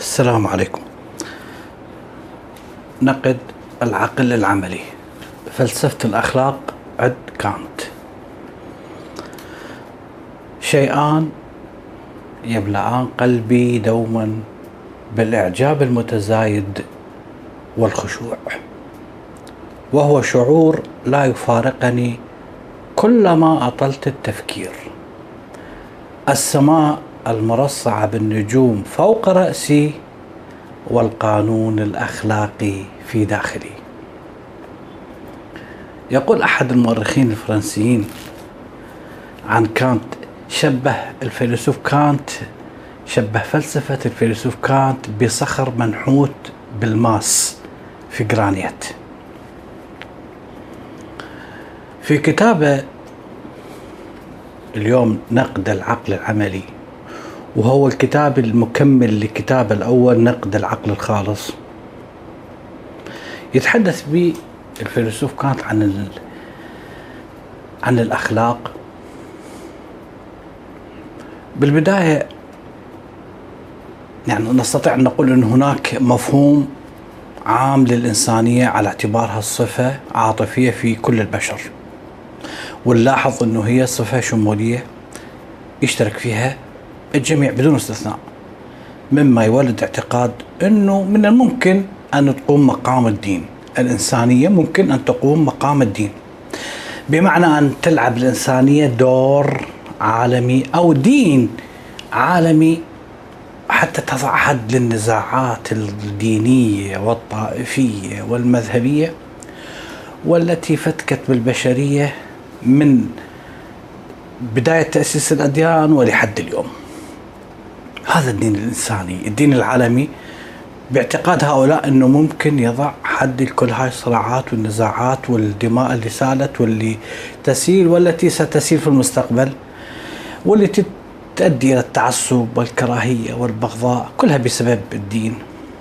السلام عليكم. نقد العقل العملي، فلسفة الأخلاق عند كانت. شيئان يملأان قلبي دوما بالإعجاب المتزايد والخشوع، وهو شعور لا يفارقني كلما أطلت التفكير. السماء المرصعة بالنجوم فوق رأسي، والقانون الأخلاقي في داخلي. يقول أحد المؤرخين الفرنسيين عن كانت، شبه فلسفة الفيلسوف كانت بصخر منحوت بالماس في جرانيت. في كتابه اليوم نقد العقل العملي، وهو الكتاب المكمل لكتاب الأول نقد العقل الخالص، يتحدث به الفيلسوف كانت عن الأخلاق. بالبداية يعني نستطيع أن نقول أن هناك مفهوم عام للإنسانية على اعتبارها الصفة عاطفية في كل البشر، ونلاحظ أنه هي صفة شمولية يشترك فيها الجميع بدون استثناء، مما يولد اعتقاد أنه من الممكن أن تقوم مقام الدين. الإنسانية ممكن أن تقوم مقام الدين، بمعنى أن تلعب الإنسانية دور عالمي أو دين عالمي، حتى تضع حد للنزاعات الدينية والطائفية والمذهبية والتي فتكت بالبشرية من بداية تأسيس الأديان ولحد اليوم. هذا الدين الإنساني، الدين العالمي، باعتقاد هؤلاء أنه ممكن يضع حد لكل هاي الصراعات والنزاعات والدماء اللي سالت واللي تسيل والتي ستسيل في المستقبل، واللي تؤدي إلى التعصب والكراهية والبغضاء، كلها بسبب الدين،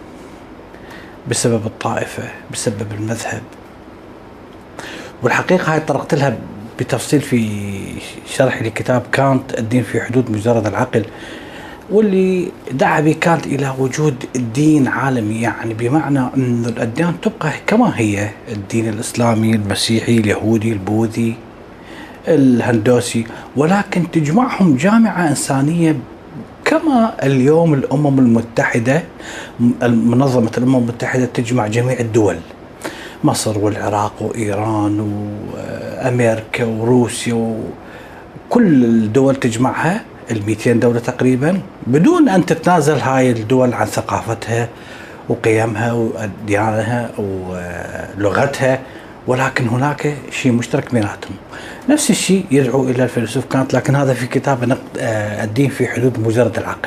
بسبب الطائفة، بسبب المذهب. والحقيقة هاي طرقت لها بتفصيل في شرحي لكتاب كانت الدين في حدود مجرد العقل، واللي دعا به كانت إلى وجود الدين عالمي، يعني بمعنى أن الأديان تبقى كما هي، الدين الإسلامي، المسيحي، اليهودي، البوذي، الهندوسي، ولكن تجمعهم جامعة إنسانية، كما اليوم الأمم المتحدة، منظمة الأمم المتحدة تجمع جميع الدول، مصر والعراق وإيران وأمريكا وروسيا وكل الدول تجمعها، 200 دولة تقريبا، بدون أن تتنازل هاي الدول عن ثقافتها وقيمها وديانها ولغتها، ولكن هناك شيء مشترك بيناتهم. نفس الشيء يدعو إلى الفيلسوف كانت، لكن هذا في كتاب نقد الدين في حدود مجرد العقل.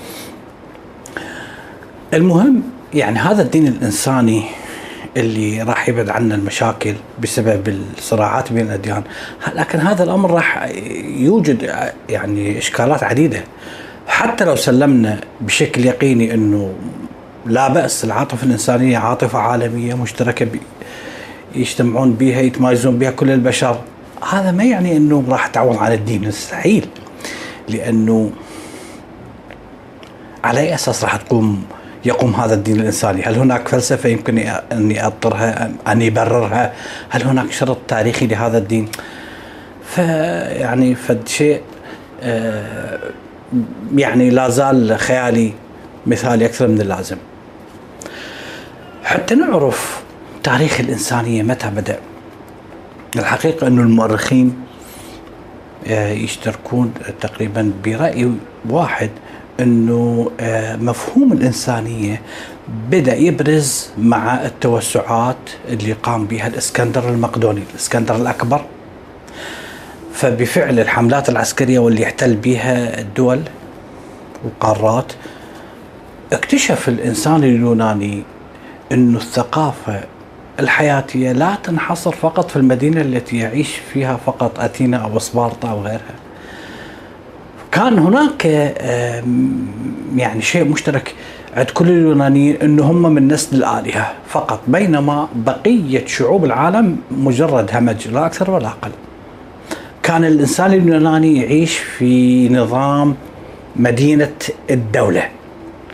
المهم يعني هذا الدين الإنساني اللي راح يبعد عنا المشاكل بسبب الصراعات بين الأديان، لكن هذا الأمر راح يوجد يعني إشكالات عديدة. حتى لو سلمنا بشكل يقيني أنه لا بأس، العاطفة الإنسانية عاطفة عالمية مشتركة يجتمعون بها، يتمايزون بها كل البشر، هذا ما يعني أنه راح تعوض عن الدين، مستحيل. لأنه على أي أساس راح يقوم هذا الدين الإنساني؟ هل هناك فلسفة يمكن أني أضطرها أن يبررها؟ هل هناك شرط تاريخي لهذا الدين؟ فد شيء يعني لا زال خيالي مثالي أكثر من اللازم. حتى نعرف تاريخ الإنسانية متى بدأ، الحقيقة أنه المؤرخين يشتركون تقريبا برأي واحد، أنه مفهوم الإنسانية بدأ يبرز مع التوسعات اللي قام بها الإسكندر المقدوني، الإسكندر الأكبر. فبفعل الحملات العسكرية واللي يحتل بها الدول والقارات، اكتشف الإنسان اليوناني أنه الثقافة الحياتية لا تنحصر فقط في المدينة التي يعيش فيها فقط، أثينا أو سبارتا أو غيرها. كان هناك يعني شيء مشترك عند كل اليونانيين، أنه هم من نسل الآلهة فقط، بينما بقية شعوب العالم مجرد همج لا أكثر ولا أقل. كان الإنسان اليوناني يعيش في نظام مدينة الدولة،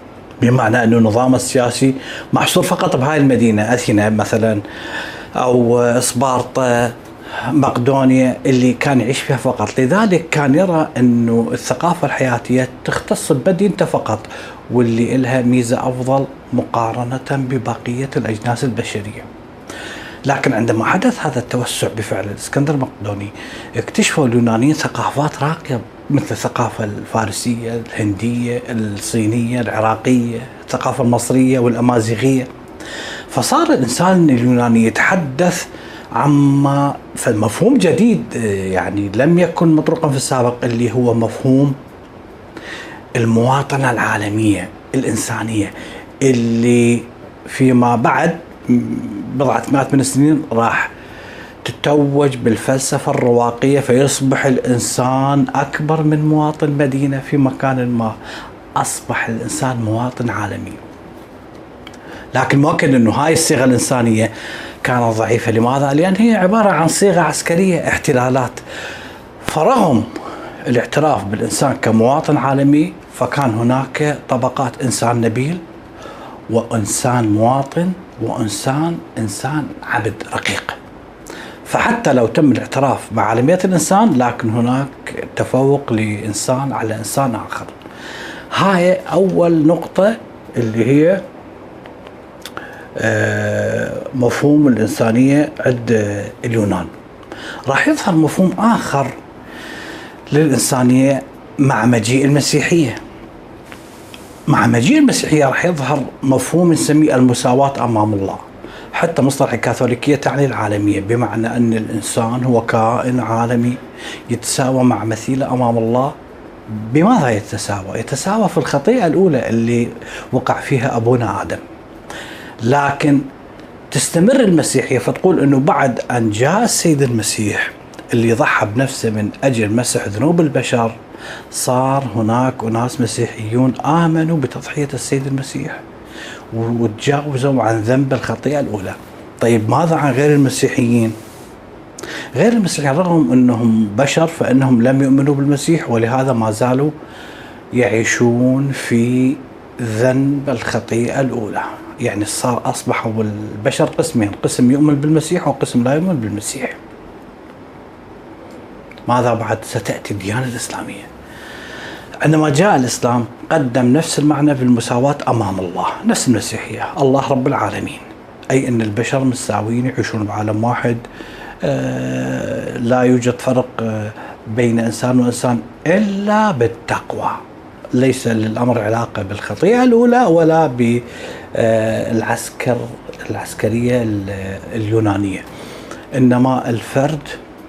بمعنى أنه النظام السياسي محصور فقط بهاي المدينة، أثينا مثلا أو سبارتا، مقدونيا، اللي كان يعيش فيها فقط. لذلك كان يرى أنه الثقافة الحياتية تختص بمدينته فقط، واللي إلها ميزة أفضل مقارنة ببقية الأجناس البشرية. لكن عندما حدث هذا التوسع بفعل الإسكندر المقدوني، اكتشفوا اليونانيين ثقافات راقية مثل الثقافة الفارسية، الهندية، الصينية، العراقية، الثقافة المصرية والأمازيغية. فصار الإنسان اليوناني يتحدث عما فالمفهوم جديد، يعني لم يكن مطروقا في السابق، اللي هو مفهوم المواطنة العالمية الإنسانية، اللي فيما بعد بضعة مئات من السنين راح تتوج بالفلسفة الرواقية، فيصبح الإنسان أكبر من مواطن مدينة في مكان ما، أصبح الإنسان مواطن عالمي. لكن ممكن أنه هاي الصيغة الإنسانية كانت ضعيفة. لماذا؟ لأن هي عبارة عن صيغة عسكرية، احتلالات. فرغم الاعتراف بالإنسان كمواطن عالمي، فكان هناك طبقات: إنسان نبيل، وإنسان مواطن، وإنسان عبد رقيق. فحتى لو تم الاعتراف بعالمية الإنسان، لكن هناك تفوق لإنسان على إنسان آخر. هاي أول نقطة اللي هي مفهوم الإنسانية عند اليونان. راح يظهر مفهوم آخر للإنسانية مع مجيء المسيحية. مع مجيء المسيحية راح يظهر مفهوم نسميه المساواة أمام الله. حتى مصطلح الكاثوليكية تعني العالمية، بمعنى أن الإنسان هو كائن عالمي يتساوى مع مثيله أمام الله. بماذا يتساوى؟ يتساوى في الخطيئة الأولى اللي وقع فيها أبونا آدم. لكن تستمر المسيحية فتقول أنه بعد أن جاء السيد المسيح اللي ضحى بنفسه من أجل مسح ذنوب البشر، صار هناك أناس مسيحيون آمنوا بتضحية السيد المسيح وتجاوزوا عن ذنب الخطيئة الأولى. طيب ماذا عن غير المسيحيين؟ غير المسيحيين رغم أنهم بشر فإنهم لم يؤمنوا بالمسيح، ولهذا ما زالوا يعيشون في ذنب الخطيئة الأولى. يعني أصبحوا البشر قسمين: قسم يؤمن بالمسيح وقسم لا يؤمن بالمسيح. ماذا بعد؟ ستأتي الديانة الإسلامية. عندما جاء الإسلام قدم نفس المعنى بالمساواة أمام الله، نفس المسيحية، الله رب العالمين، أي أن البشر متساويين يعيشون بعالم واحد، لا يوجد فرق بين إنسان وإنسان إلا بالتقوى. ليس للأمر علاقة بالخطيئة الأولى ولا بالعسكرية اليونانية، إنما الفرد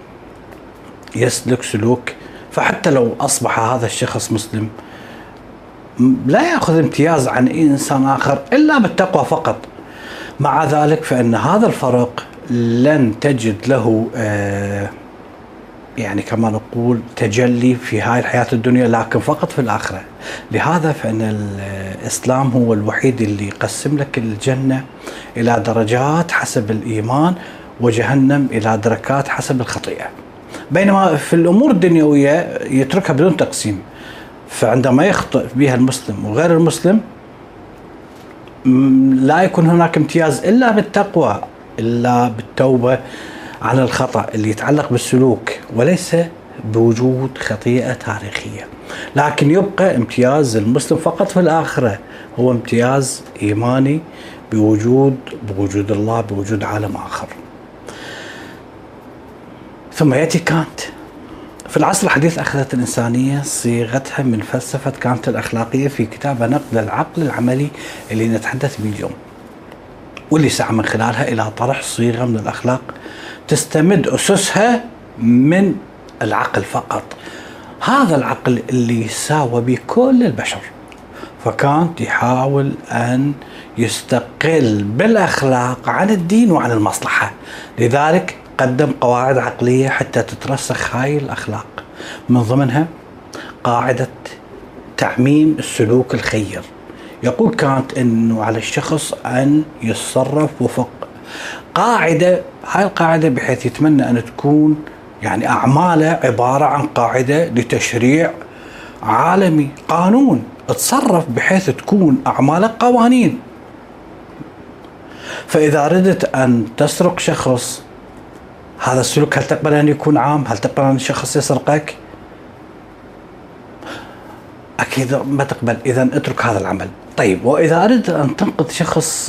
يسلك سلوك. فحتى لو أصبح هذا الشخص مسلم لا يأخذ امتياز عن أي إنسان آخر إلا بالتقوى فقط. مع ذلك فإن هذا الفرق لن تجد له يعني كما نقول تجلي في هاي الحياة الدنيا، لكن فقط في الآخرة. لهذا فإن الإسلام هو الوحيد اللي يقسم لك الجنة إلى درجات حسب الإيمان، وجهنم إلى دركات حسب الخطيئة. بينما في الأمور الدنيوية يتركها بدون تقسيم. فعندما يخطئ بها المسلم وغير المسلم لا يكون هناك امتياز إلا بالتقوى، إلا بالتوبة عن الخطأ اللي يتعلق بالسلوك، وليس بوجود خطيئة تاريخية. لكن يبقى امتياز المسلم فقط في الآخرة، هو امتياز إيماني بوجود الله، بوجود عالم آخر. ثم يأتي كانت. في العصر الحديث أخذت الإنسانية صيغتها من فلسفة كانت الأخلاقية في كتابه نقد العقل العملي اللي نتحدث به اليوم، واللي سعى من خلالها إلى طرح صيغة من الأخلاق تستمد أسسها من العقل فقط، هذا العقل اللي يساوى به كل البشر. فكانت يحاول أن يستقل بالأخلاق عن الدين وعن المصلحة، لذلك قدم قواعد عقلية حتى تترسخ هاي الأخلاق. من ضمنها قاعدة تعميم السلوك الخير. يقول كانت أنه على الشخص أن يتصرف وفق قاعدة، هاي القاعدة بحيث يتمنى أن تكون يعني أعماله عبارة عن قاعدة لتشريع عالمي، قانون تصرف بحيث تكون أعمالك قوانين. فإذا أردت أن تسرق شخص، هذا السلوك هل تقبل أن يكون عام؟ هل تقبل أن الشخص يسرقك؟ أكيد ما تقبل. إذا اترك هذا العمل. طيب، وإذا أردت أن تنقذ شخص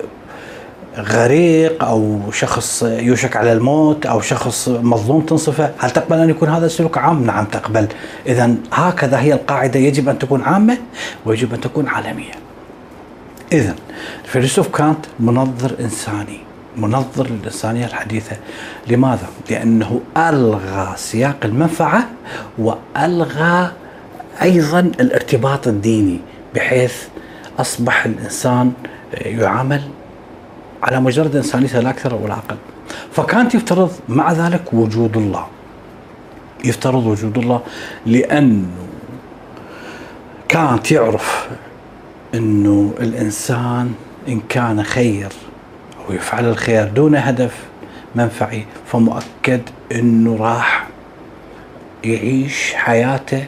غريق أو شخص يوشك على الموت أو شخص مظلوم تنصفه، هل تقبل أن يكون هذا السلوك عام؟ نعم تقبل. إذا هكذا هي القاعدة، يجب أن تكون عامة ويجب أن تكون عالمية. إذا الفيلسوف كانت منظر إنساني، منظر للإنسانية الحديثة. لماذا؟ لأنه ألغى سياق المنفعة وألغى أيضا الارتباط الديني، بحيث أصبح الإنسان يعامل على مجرد إنسانيته لا أكثر ولا أقل. فكانت يفترض مع ذلك وجود الله، يفترض وجود الله، لأنه كانت يعرف أنه الإنسان إن كان خير أو يفعل الخير دون هدف منفعي، فمؤكد أنه راح يعيش حياته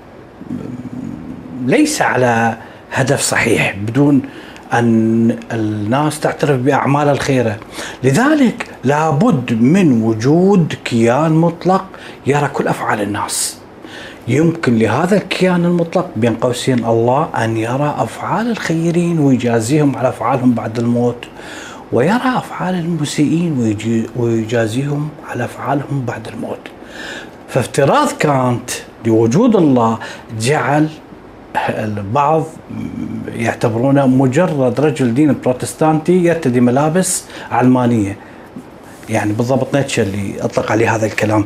ليس على هدف صحيح، بدون أن الناس تعترف بأعمال الخيرة. لذلك لابد من وجود كيان مطلق يرى كل أفعال الناس. يمكن لهذا الكيان المطلق بين قوسين الله أن يرى أفعال الخيرين ويجازيهم على أفعالهم بعد الموت، ويرى أفعال المسيئين ويجازيهم على أفعالهم بعد الموت. فافتراض كانت لوجود الله جعل البعض يعتبرونه مجرد رجل دين بروتستانتي يرتدي ملابس علمانية، يعني بالضبط نيتشه اللي أطلق عليه هذا الكلام.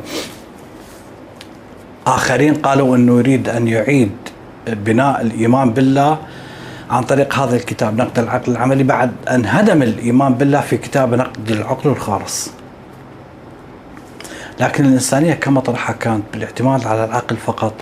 آخرين قالوا أنه يريد أن يعيد بناء الإيمان بالله عن طريق هذا الكتاب نقد العقل العملي، بعد أن هدم الإيمان بالله في كتاب نقد العقل الخالص. لكن الإنسانية كمطرحها كانت بالاعتماد على العقل فقط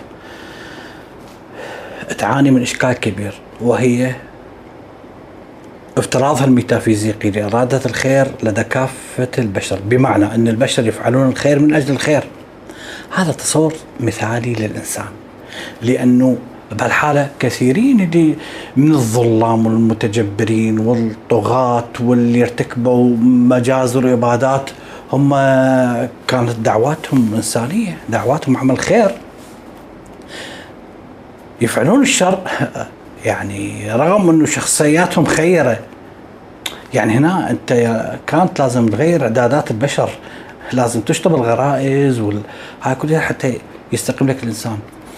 تعاني من إشكال كبير، وهي افتراضها الميتافيزيقي لإرادة الخير لدى كافة البشر، بمعنى أن البشر يفعلون الخير من أجل الخير. هذا تصور مثالي للإنسان، لأنه بهالحالة كثيرين من الظلام والمتجبرين والطغاة واللي يرتكبوا مجازر وإبادات هم كانت دعواتهم إنسانية، دعواتهم عمل خير، يفعلون الشر يعني رغم أنه شخصياتهم خيرة. يعني هنا أنت كانت لازم تغير إعدادات البشر، لازم تشطب الغرائز هاي كلها حتى يستقيم لك الإنسان.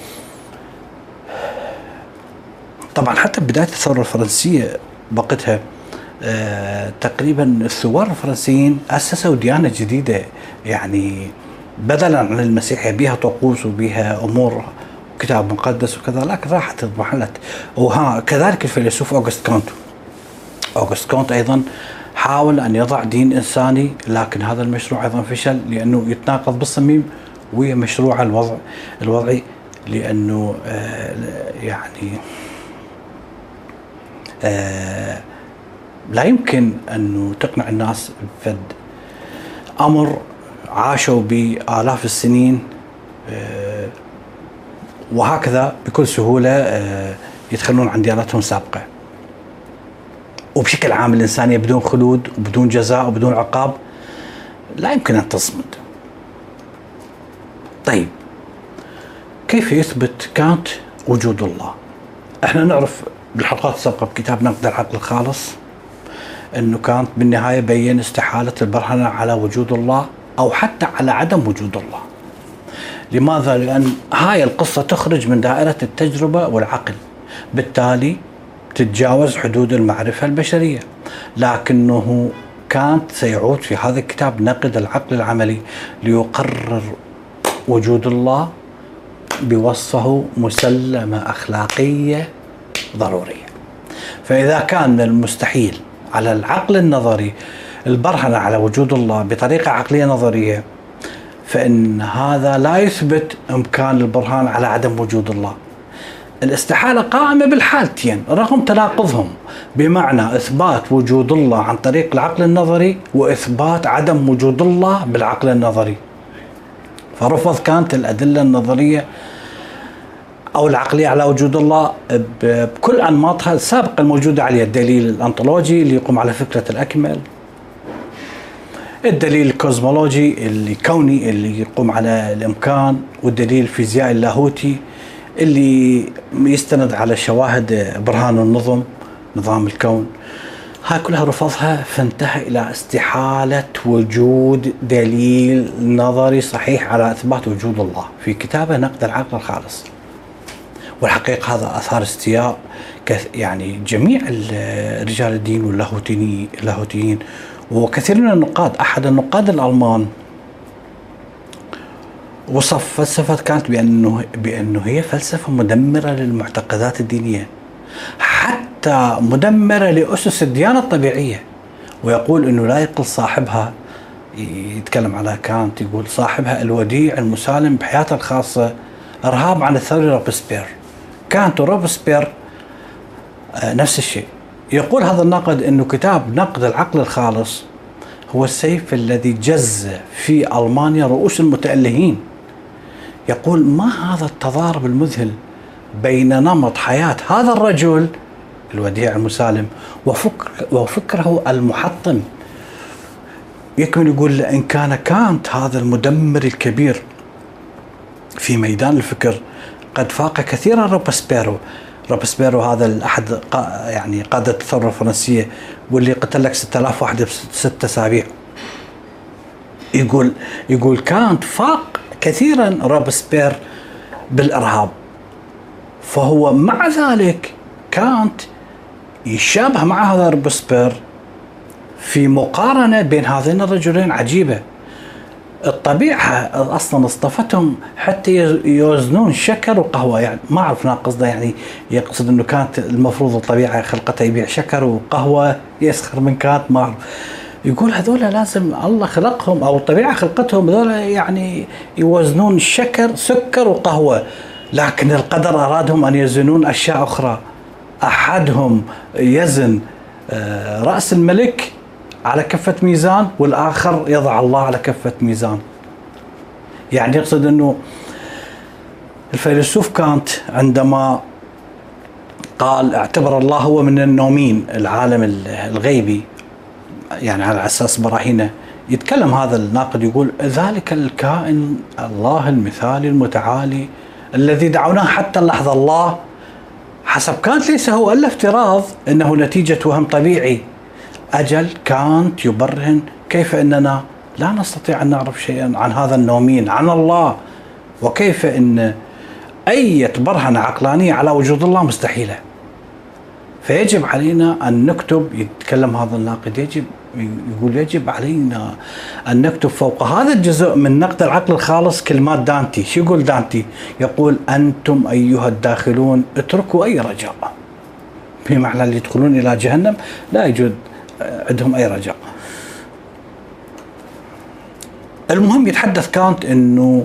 طبعا حتى بداية الثورة الفرنسية بقتها تقريبا الثوار الفرنسيين أسسوا ديانة جديدة، يعني بدلا عن المسيحية بها طقوس وبها أمور كتاب مقدس وكذا، لكن راحت اضمحلت. كذلك الفيلسوف أوغست كونت أيضا حاول أن يضع دين إنساني، لكن هذا المشروع أيضا فشل لأنه يتناقض بالصميم ويا مشروع الوضعي، لأنه يعني لا يمكن أنه تقنع الناس بفد أمر عاشوا بآلاف السنين وهكذا بكل سهولة يتخلون عن دياناتهم السابقة. وبشكل عام الإنسانية بدون خلود وبدون جزاء وبدون عقاب لا يمكن أن تصمد. طيب، كيف يثبت كانت وجود الله؟ احنا نعرف بالحلقات السابقة بكتاب نقد العقل الخالص أنه كانت بالنهاية بين استحالة البرهنة على وجود الله أو حتى على عدم وجود الله. لماذا؟ لأن هاي القصة تخرج من دائرة التجربة والعقل، بالتالي تتجاوز حدود المعرفة البشرية. لكنه كانت سيعود في هذا الكتاب نقد العقل العملي ليقرر وجود الله بوصفه مسلمة أخلاقية ضرورية. فإذا كان من المستحيل على العقل النظري البرهنة على وجود الله بطريقة عقلية نظرية، فإن هذا لا يثبت إمكان البرهان على عدم وجود الله. الاستحالة قائمة بالحالتين رغم تناقضهم، بمعنى إثبات وجود الله عن طريق العقل النظري وإثبات عدم وجود الله بالعقل النظري. فرفض كانت الأدلة النظرية أو العقلية على وجود الله بكل أنماطها السابقة الموجودة عليها. الدليل الأنطولوجي اللي يقوم على فكرة الأكمل، الدليل الكوزمولوجي الكوني اللي يقوم على الإمكان، والدليل الفيزيائي اللاهوتي اللي يستند على شواهد برهان النظم، نظام الكون. هاي كلها رفضها، فانتهى إلى استحالة وجود دليل نظري صحيح على إثبات وجود الله في كتابه نقد العقل الخالص. والحقيقة هذا أثار استياء يعني جميع رجال الدين واللاهوتيين وكثير من النقاد. أحد النقاد الألمان وصف فلسفة كانت بأنه هي فلسفة مدمرة للمعتقدات الدينية، حتى مدمرة لأسس الديانة الطبيعية. ويقول أنه لا يقل صاحبها، يتكلم على كانت، يقول صاحبها الوديع المسالم بحياته الخاصة إرهاب عن الثوري روبسبير. كانت وروبسبير نفس الشيء. يقول هذا الناقد أنه كتاب نقد العقل الخالص هو السيف الذي جز في ألمانيا رؤوس المتألهين. يقول ما هذا التضارب المذهل بين نمط حياة هذا الرجل الوديع المسالم وفكره المحطم. يكمل يقول إن كان كانت هذا المدمر الكبير في ميدان الفكر قد فاق كثيرا روبسبيرو هذا أحد يعني قادة الثورة الفرنسية واللي قتل لك 6000 واحد ب6 أسابيع. يقول كانت فاق كثيرا روبسبير بالإرهاب، فهو مع ذلك كانت يشابه مع هذا روبسبير في مقارنة بين هذين الرجلين عجيبة. الطبيعة أصلا اصطفتهم حتى يوزنون شكر وقهوة. يعني ما أعرف ناقصده، يعني يقصد أنه كانت المفروض الطبيعة خلقتها يبيع شكر وقهوة، يسخر من كانت، ما أعرف. يقول هذول لازم الله خلقهم أو الطبيعة خلقتهم هذول يعني يوزنون الشكر، سكر وقهوة، لكن القدر أرادهم أن يزنون أشياء أخرى. أحدهم يزن رأس الملك على كفة ميزان، والآخر يضع الله على كفة ميزان. يعني يقصد أنه الفيلسوف كانت عندما قال اعتبر الله هو من النومين، العالم الغيبي، يعني على أساس براهينه، يتكلم هذا الناقد يقول ذلك الكائن الله المثالي المتعالي الذي دعوناه حتى اللحظة الله، حسب كانت ليس هو إلا افتراض، إنه نتيجة وهم طبيعي. أجل كانت يبرهن كيف أننا لا نستطيع أن نعرف شيئا عن هذا النومين، عن الله، وكيف أن أي برهنة عقلانية على وجود الله مستحيلة. فيجب علينا أن نكتب، يتكلم هذا الناقد، يجب علينا أن نكتب فوق هذا الجزء من نقد العقل الخالص كلمات دانتي. شو يقول دانتي؟ يقول أنتم أيها الداخلون اتركوا أي رجاء، بمعنى اللي يدخلون إلى جهنم لا يوجد عندهم أي رجاء. المهم يتحدث كانت أنه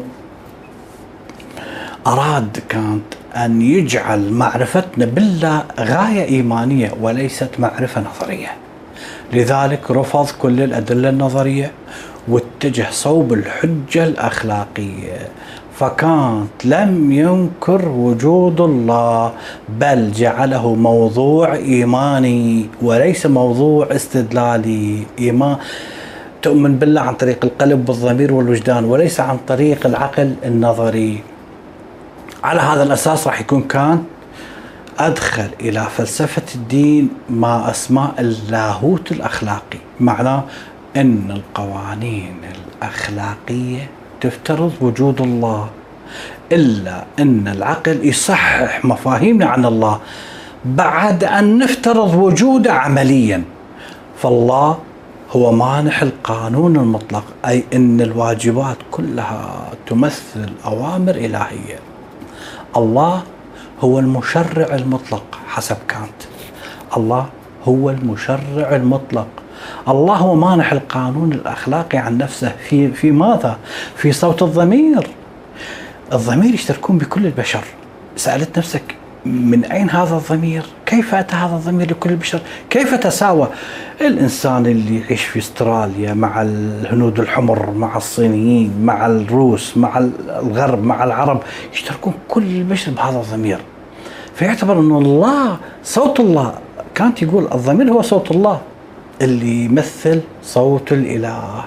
أراد كانت أن يجعل معرفتنا بالله غاية إيمانية وليست معرفة نظرية. لذلك رفض كل الأدلة النظرية واتجه صوب الحجة الأخلاقية، فكانت لم ينكر وجود الله بل جعله موضوع إيماني وليس موضوع استدلالي. إيمان تؤمن بالله عن طريق القلب والضمير والوجدان وليس عن طريق العقل النظري. على هذا الأساس راح يكون كانت أدخل إلى فلسفة الدين ما أسماء اللاهوت الأخلاقي، معناه أن القوانين الأخلاقية تفترض وجود الله، إلا أن العقل يصحح مفاهيمنا عن الله بعد أن نفترض وجوده عمليا. فالله هو مانح القانون المطلق، أي أن الواجبات كلها تمثل أوامر إلهية. الله هو المشرع المطلق حسب كانت. الله هو المشرع المطلق. الله هو مانح القانون الأخلاقي عن نفسه. في ماذا؟ في صوت الضمير. الضمير يشتركون بكل البشر. سألت نفسك من أين هذا الضمير؟ كيف أتى هذا الضمير لكل البشر؟ كيف تساوى الإنسان اللي يعيش في استراليا مع الهنود الحمر، مع الصينيين، مع الروس، مع الغرب، مع العرب، يشتركون كل البشر بهذا الضمير. فيعتبر أن الله صوت الله. كانت يقول الضمير هو صوت الله اللي يمثل صوت الإله.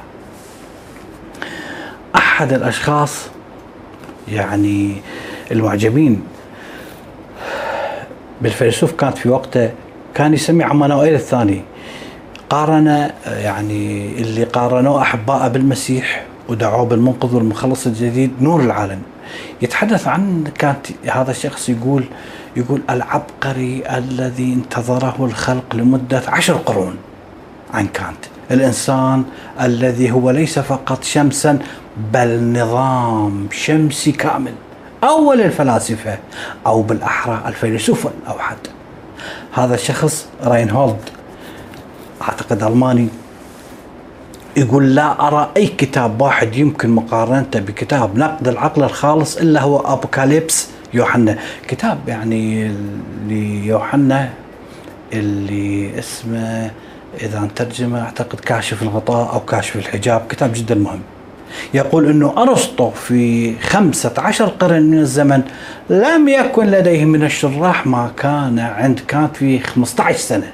أحد الأشخاص يعني المعجبين بالفيلسوف كانت في وقته كان يسمي عمانوئيل الثاني، قارن يعني اللي قارنوه أحباء بالمسيح ودعوه بالمنقذ والمخلص الجديد نور العالم. يتحدث عن كانت هذا الشخص يقول العبقري الذي انتظره الخلق لمدة 10 قرون عن كانت، الإنسان الذي هو ليس فقط شمسا بل نظام شمسي كامل، أول الفلاسفة أو بالأحرى الفيلسوف الأوحد. هذا الشخص راينهولد أعتقد ألماني يقول لا أرى أي كتاب واحد يمكن مقارنته بكتاب نقد العقل الخالص إلا هو أبوكاليبس يوحنا، كتاب يعني ليوحنا اللي اسمه إذا ترجمه أعتقد كاشف الغطاء أو كاشف الحجاب، كتاب جدا مهم. يقول أنه أرسطو في 15 قرن من الزمن لم يكن لديه من الشراح ما كان عند كانت في 15 سنة.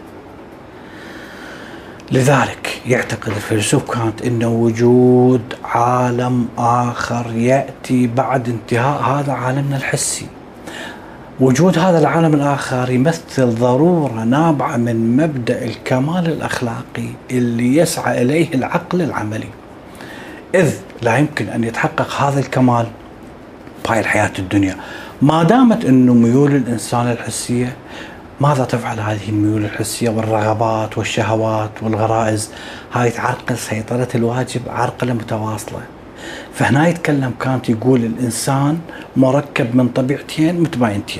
لذلك يعتقد الفيلسوف كانت أن وجود عالم آخر يأتي بعد انتهاء هذا عالمنا الحسي. وجود هذا العالم الآخر يمثل ضرورة نابعة من مبدأ الكمال الأخلاقي اللي يسعى إليه العقل العملي، إذ لا يمكن أن يتحقق هذا الكمال بهاي الحياة الدنيا ما دامت أنه ميول الإنسان الحسية. ماذا تفعل هذه الميول الحسية والرغبات والشهوات والغرائز؟ هاي تعرقل سيطرة الواجب عرقلة متواصلة. فهنا يتكلم كانت يقول الإنسان مركب من طبيعتين متباينتين.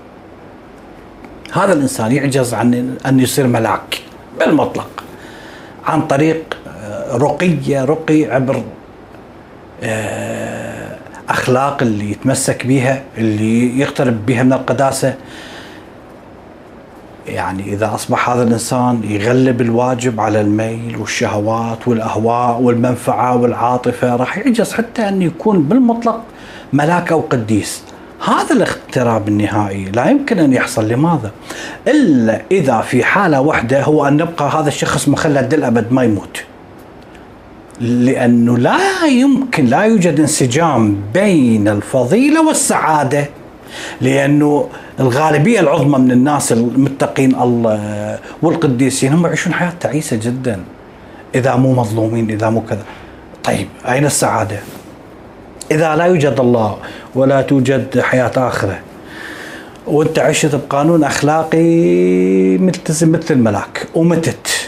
هذا الإنسان يعجز عن أن يصير ملاك بالمطلق عن طريق رقي عبر أخلاق اللي يتمسك بها، اللي يقترب بها من القداسة. يعني إذا أصبح هذا الإنسان يغلب الواجب على الميل والشهوات والأهواء والمنفعة والعاطفة، راح يعجز حتى أن يكون بالمطلق ملاك أو قديس. هذا الاقتراب النهائي لا يمكن أن يحصل. لماذا؟ إلا إذا في حالة واحدة، هو أن يبقى هذا الشخص مخلد للأبد ما يموت، لأنه لا يوجد انسجام بين الفضيلة والسعادة، لأنه الغالبية العظمى من الناس المتقين الله والقديسين هم يعيشون حياة تعيسة جدا، إذا مو مظلومين، إذا مو كذا. طيب أين السعادة؟ إذا لا يوجد الله ولا توجد حياة آخرة وانت عشت بقانون أخلاقي ملتزم مثل الملاك ومتت،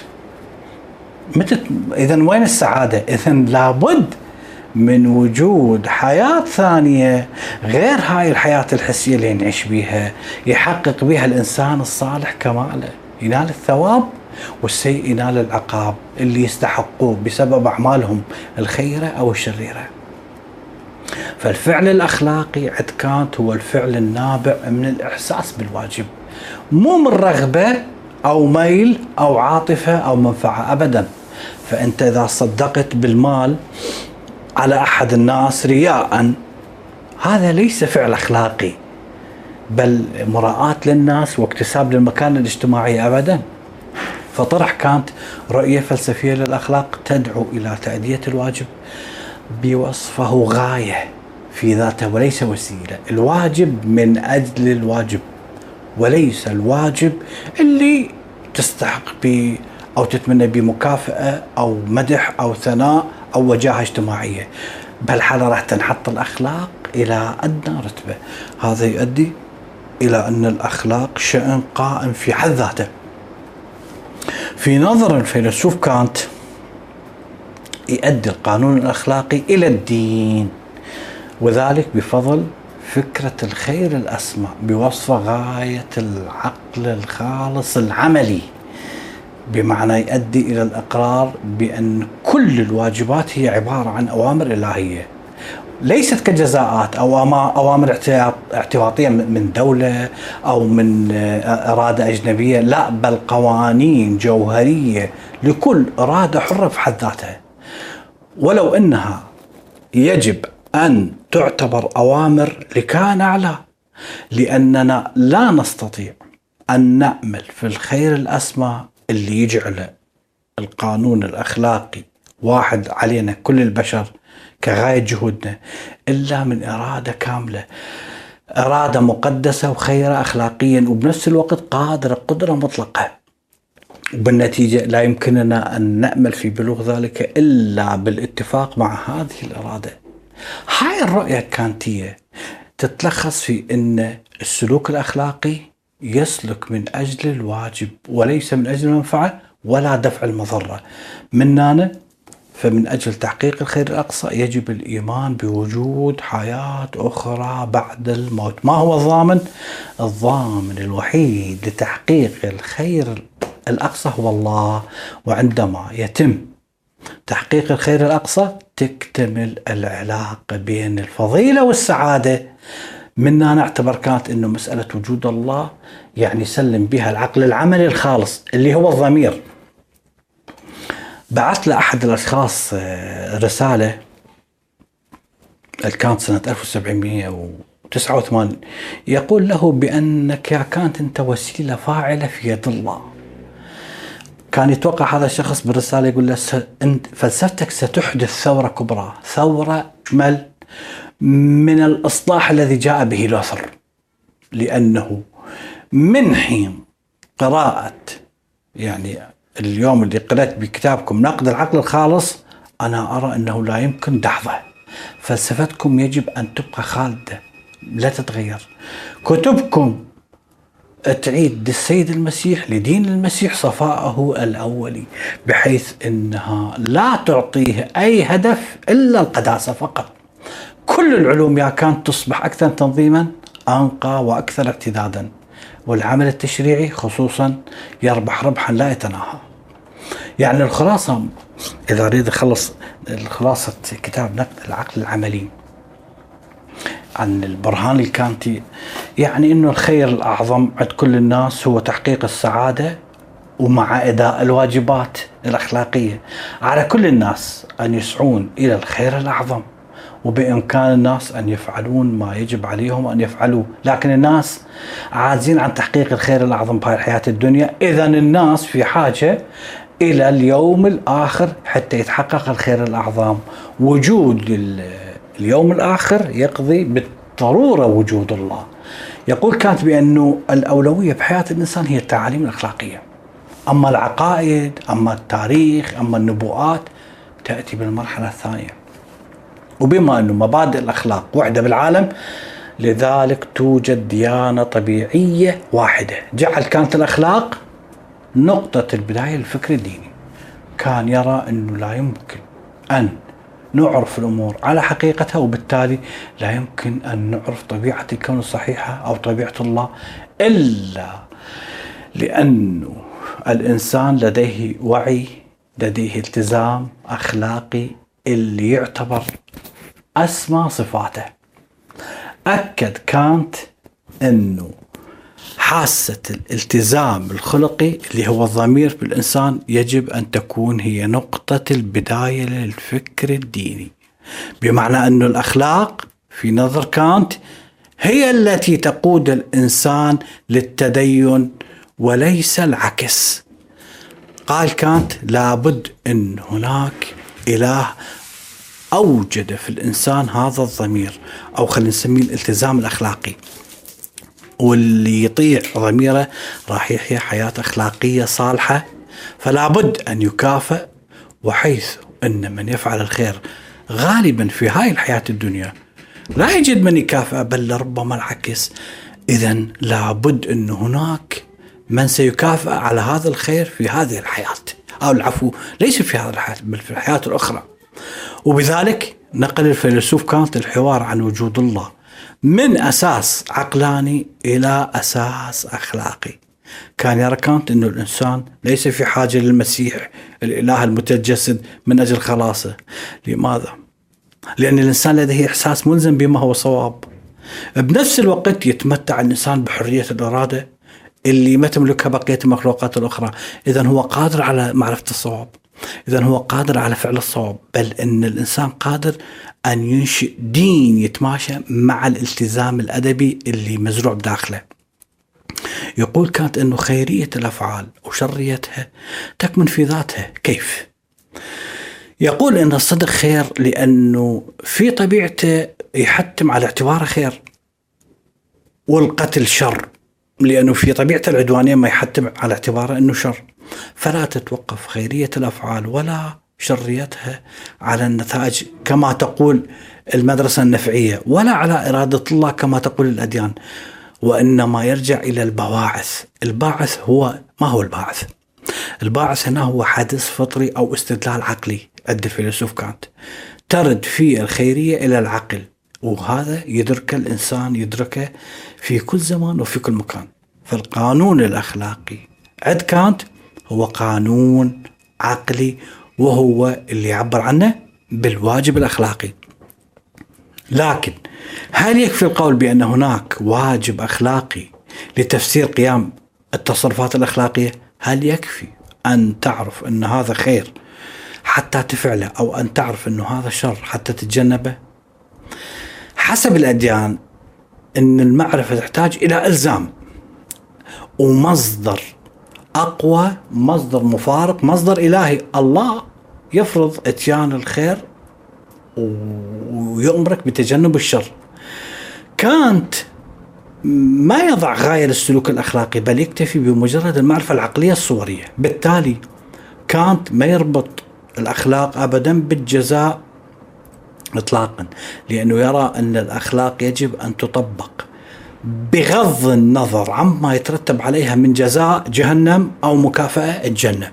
إذن وين السعادة؟ إذن لابد من وجود حياة ثانية غير هاي الحياة الحسية اللي نعيش بيها، يحقق بها الإنسان الصالح كماله، ينال الثواب، والسيء ينال العقاب اللي يستحقوه بسبب أعمالهم الخيرة أو الشريرة. فالفعل الأخلاقي عند كانت هو الفعل النابع من الإحساس بالواجب، مو من رغبة أو ميل أو عاطفة أو منفعة أبدا. فأنت إذا صدقت بالمال على أحد الناس رياء، هذا ليس فعل أخلاقي، بل مراعاة للناس واكتساب للمكانة الاجتماعية أبدا. فطرح كانت رؤية فلسفية للأخلاق تدعو إلى تأدية الواجب بوصفه غاية في ذاته وليس وسيلة. الواجب من أجل الواجب، وليس الواجب اللي تستحق به أو تتمنى بمكافأة أو مدح أو ثناء أو وجاهة اجتماعية، بل حالة راح تنحط الأخلاق إلى أدنى رتبة. هذا يؤدي إلى أن الأخلاق شأن قائم في حد ذاته. في نظر الفيلسوف كانت يؤدي القانون الأخلاقي إلى الدين، وذلك بفضل فكرة الخير الأسمى بوصف غاية العقل الخالص العملي، بمعنى يؤدي إلى الإقرار بأن كل الواجبات هي عبارة عن أوامر إلهية، ليست كجزاءات أو أوامر اعتباطية من دولة أو من إرادة أجنبية، لا، بل قوانين جوهرية لكل إرادة حرة في حد ذاتها، ولو أنها يجب أن تعتبر أوامر لكان أعلى، لأننا لا نستطيع أن نأمل في الخير الأسمى اللي يجعل القانون الأخلاقي واحد علينا كل البشر كغاية جهودنا إلا من إرادة كاملة، إرادة مقدسة وخيرة أخلاقيا، وبنفس الوقت قدرة مطلقة. وبالنتيجة لا يمكننا أن نأمل في بلوغ ذلك إلا بالاتفاق مع هذه الإرادة. هاي الرؤية الكانتية تتلخص في أن السلوك الأخلاقي يسلك من أجل الواجب وليس من أجل المنفعة ولا دفع المضرة. مننا فمن أجل تحقيق الخير الأقصى يجب الإيمان بوجود حياة أخرى بعد الموت. ما هو الضامن؟ الضامن الوحيد لتحقيق الخير الأقصى هو الله، وعندما يتم تحقيق الخير الأقصى تكتمل العلاقة بين الفضيلة والسعادة. منا نعتبر كانت إنه مسألة وجود الله يعني سلم بها العقل العملي الخالص اللي هو الضمير. بعث لأحد الأشخاص رسالة كانت سنة 1789، يقول له بأنك كانت أنت وسيلة فاعلة في يد الله. كان يتوقع هذا الشخص بالرسالة يقول له فلسفتك ستحدث ثورة كبرى، ثورة من الإصلاح الذي جاء به لوثر، لأنه من حين قراءة يعني اليوم اللي قرأت بكتابكم نقد العقل الخالص أنا أرى أنه لا يمكن دحضه. فلسفتكم يجب أن تبقى خالدة لا تتغير. كتبكم تعيد للسيد المسيح لدين المسيح صفاءه الأولي، بحيث أنها لا تعطيه أي هدف إلا القداسة فقط. كل العلوم يا كانت تصبح أكثر تنظيما، أنقى وأكثر اعتدادا، والعمل التشريعي خصوصا يربح ربحا لا يتناهى. يعني الخلاصة إذا أريد أخلص الخلاصة كتاب نقد العقل العملي عن البرهان الكانتي، يعني إنه الخير الأعظم عند كل الناس هو تحقيق السعادة، ومع أداء الواجبات الأخلاقية على كل الناس أن يسعون إلى الخير الأعظم، وبإمكان الناس أن يفعلون ما يجب عليهم أن يفعلوه، لكن الناس عاجزين عن تحقيق الخير الأعظم في الحياة الدنيا. إذن الناس في حاجة إلى اليوم الآخر حتى يتحقق الخير الأعظم. وجود اليوم الآخر يقضي بالضرورة وجود الله. يقول كانت بأنه الأولوية بحياة الإنسان هي التعاليم الأخلاقية، أما العقائد أما التاريخ أما النبوءات تأتي بالمرحلة الثانية. وبما أنه مبادئ الأخلاق وحدة بالعالم، لذلك توجد ديانة طبيعية واحدة. جعل كانت الأخلاق نقطة البداية للفكر الديني. كان يرى أنه لا يمكن أن نعرف الأمور على حقيقتها، وبالتالي لا يمكن أن نعرف طبيعة الكون الصحيحة أو طبيعة الله إلا لأنه الإنسان لديه وعي، لديه التزام أخلاقي اللي يعتبر أسمى صفاته. أكد كانت أنه حاسة الالتزام الخلقي اللي هو الضمير بالإنسان يجب أن تكون هي نقطة البداية للفكر الديني، بمعنى أن الأخلاق في نظر كانت هي التي تقود الإنسان للتدين وليس العكس. قال كانت لابد أن هناك إله أوجد في الإنسان هذا الضمير، أو خلينا نسميه الالتزام الأخلاقي، واللي يطيع ضميره راح يحيا حياة أخلاقية صالحة، فلا بد أن يكافئ. وحيث أن من يفعل الخير غالبا في هاي الحياة الدنيا لا يجد من يكافئ، بل لربما العكس. إذن لا بد أن هناك من سيكافئ على هذا الخير في هذه الحياة، أو العفو ليس في هذه الحياة بل في الحياة الأخرى. وبذلك نقل الفيلسوف كانت الحوار عن وجود الله من أساس عقلاني إلى أساس أخلاقي. كان يرى كانت أن الإنسان ليس في حاجة للمسيح الإله المتجسد من أجل خلاصه. لماذا؟ لأن الإنسان لديه إحساس ملزم بما هو صواب. بنفس الوقت يتمتع الإنسان بحرية الإرادة اللي ما تملكها بقية المخلوقات الأخرى. إذن هو قادر على معرفة الصواب، إذن هو قادر على فعل الصواب، بل أن الإنسان قادر أن ينشئ دين يتماشى مع الالتزام الأدبي اللي مزروع بداخله. يقول كانت أنه خيرية الأفعال وشريتها تكمن في ذاتها. كيف؟ يقول أن الصدق خير لأنه في طبيعته يحتم على اعتباره خير، والقتل شر لأنه في طبيعة العدوانية ما يحتم على اعتباره أنه شر. فلا تتوقف خيرية الأفعال ولا شريتها على النتائج كما تقول المدرسة النفعية، ولا على إرادة الله كما تقول الأديان، وإنما يرجع إلى البواعث. الباعث هو ما هو الباعث؟ الباعث هنا هو حدث فطري أو استدلال عقلي عند الفيلسوف كانت ترد فيه الخيرية إلى العقل، وهذا يدرك الإنسان يدركه في كل زمان وفي كل مكان. فالقانون الأخلاقي عند كانت هو قانون عقلي، وهو اللي يعبر عنه بالواجب الأخلاقي. لكن هل يكفي القول بأن هناك واجب أخلاقي لتفسير قيام التصرفات الأخلاقية؟ هل يكفي أن تعرف أن هذا خير حتى تفعله، أو أن تعرف أن هذا شر حتى تتجنبه؟ حسب الأديان أن المعرفة تحتاج إلى إلزام ومصدر أقوى، مصدر مفارق، مصدر إلهي. الله يفرض إتيان الخير ويأمرك بتجنب الشر. كانت ما يضع غاية للسلوك الأخلاقي، بل يكتفي بمجرد المعرفة العقلية الصورية. بالتالي كانت ما يربط الأخلاق أبدا بالجزاء إطلاقا، لأنه يرى أن الأخلاق يجب أن تطبق بغض النظر عما يترتب عليها من جزاء جهنم أو مكافأة الجنة.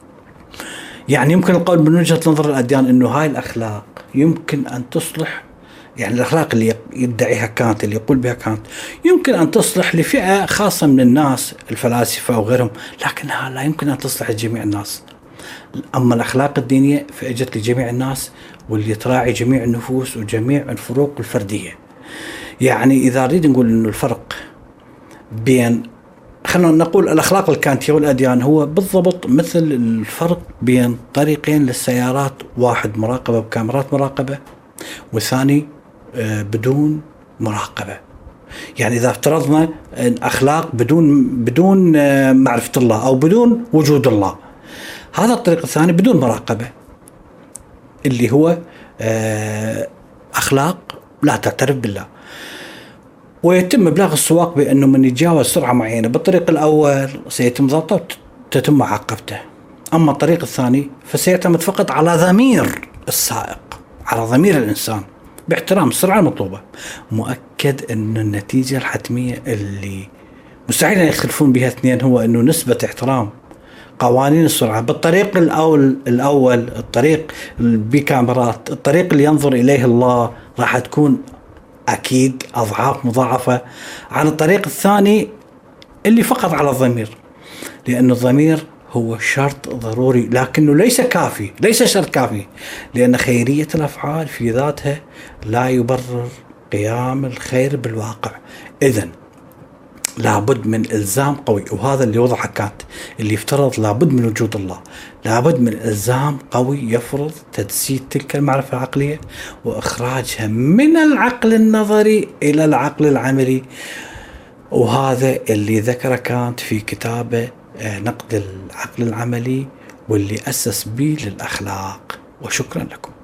يعني يمكن القول من وجهة نظر الأديان أنه هاي الأخلاق يمكن أن تصلح، يعني الأخلاق اللي يدعيها كانت، اللي يقول بها كانت، يمكن أن تصلح لفئة خاصة من الناس الفلاسفة وغيرهم، لكنها لا يمكن أن تصلح لجميع الناس. أما الأخلاق الدينية فأجت لجميع الناس، واللي تراعي جميع النفوس وجميع الفروق الفردية. يعني إذا نريد نقول أنه الفرق بين، خلينا نقول الأخلاق الكانتية والأديان، هو بالضبط مثل الفرق بين طريقين للسيارات، واحد مراقبة بكاميرات مراقبة والثاني بدون مراقبة. يعني إذا افترضنا أخلاق بدون معرفة الله أو بدون وجود الله، هذا الطريق الثاني بدون مراقبة اللي هو أخلاق لا تعترف بالله. ويتم إبلاغ السواق بأنه من يتجاوز سرعة معينة بالطريق الأول سيتم ضبطه وتتم معاقبته. أما الطريق الثاني فسيعتمد فقط على ضمير السائق، على ضمير الإنسان باحترام السرعة المطلوبة. مؤكد أن النتيجة الحتمية اللي مستحيل أن يختلفون بها اثنين هو أنه نسبة احترام قوانين السرعة بالطريق الأول الطريق بكاميرات، الطريق اللي ينظر إليه الله، راح تكون أكيد أضعاف مضاعفة عن الطريق الثاني اللي فقط على الضمير، لأن الضمير هو شرط ضروري لكنه ليس كافي، ليس شرط كافي، لأن خيرية الأفعال في ذاتها لا يبرر قيام الخير بالواقع. إذن لابد من إلزام قوي، وهذا اللي وضعه كانت، اللي يفترض لابد من وجود الله، لابد من إلزام قوي يفرض تجسيد تلك المعرفة العقلية وإخراجها من العقل النظري إلى العقل العملي. وهذا اللي ذكر كانت في كتابه نقد العقل العملي، واللي أسس به للأخلاق. وشكرا لكم.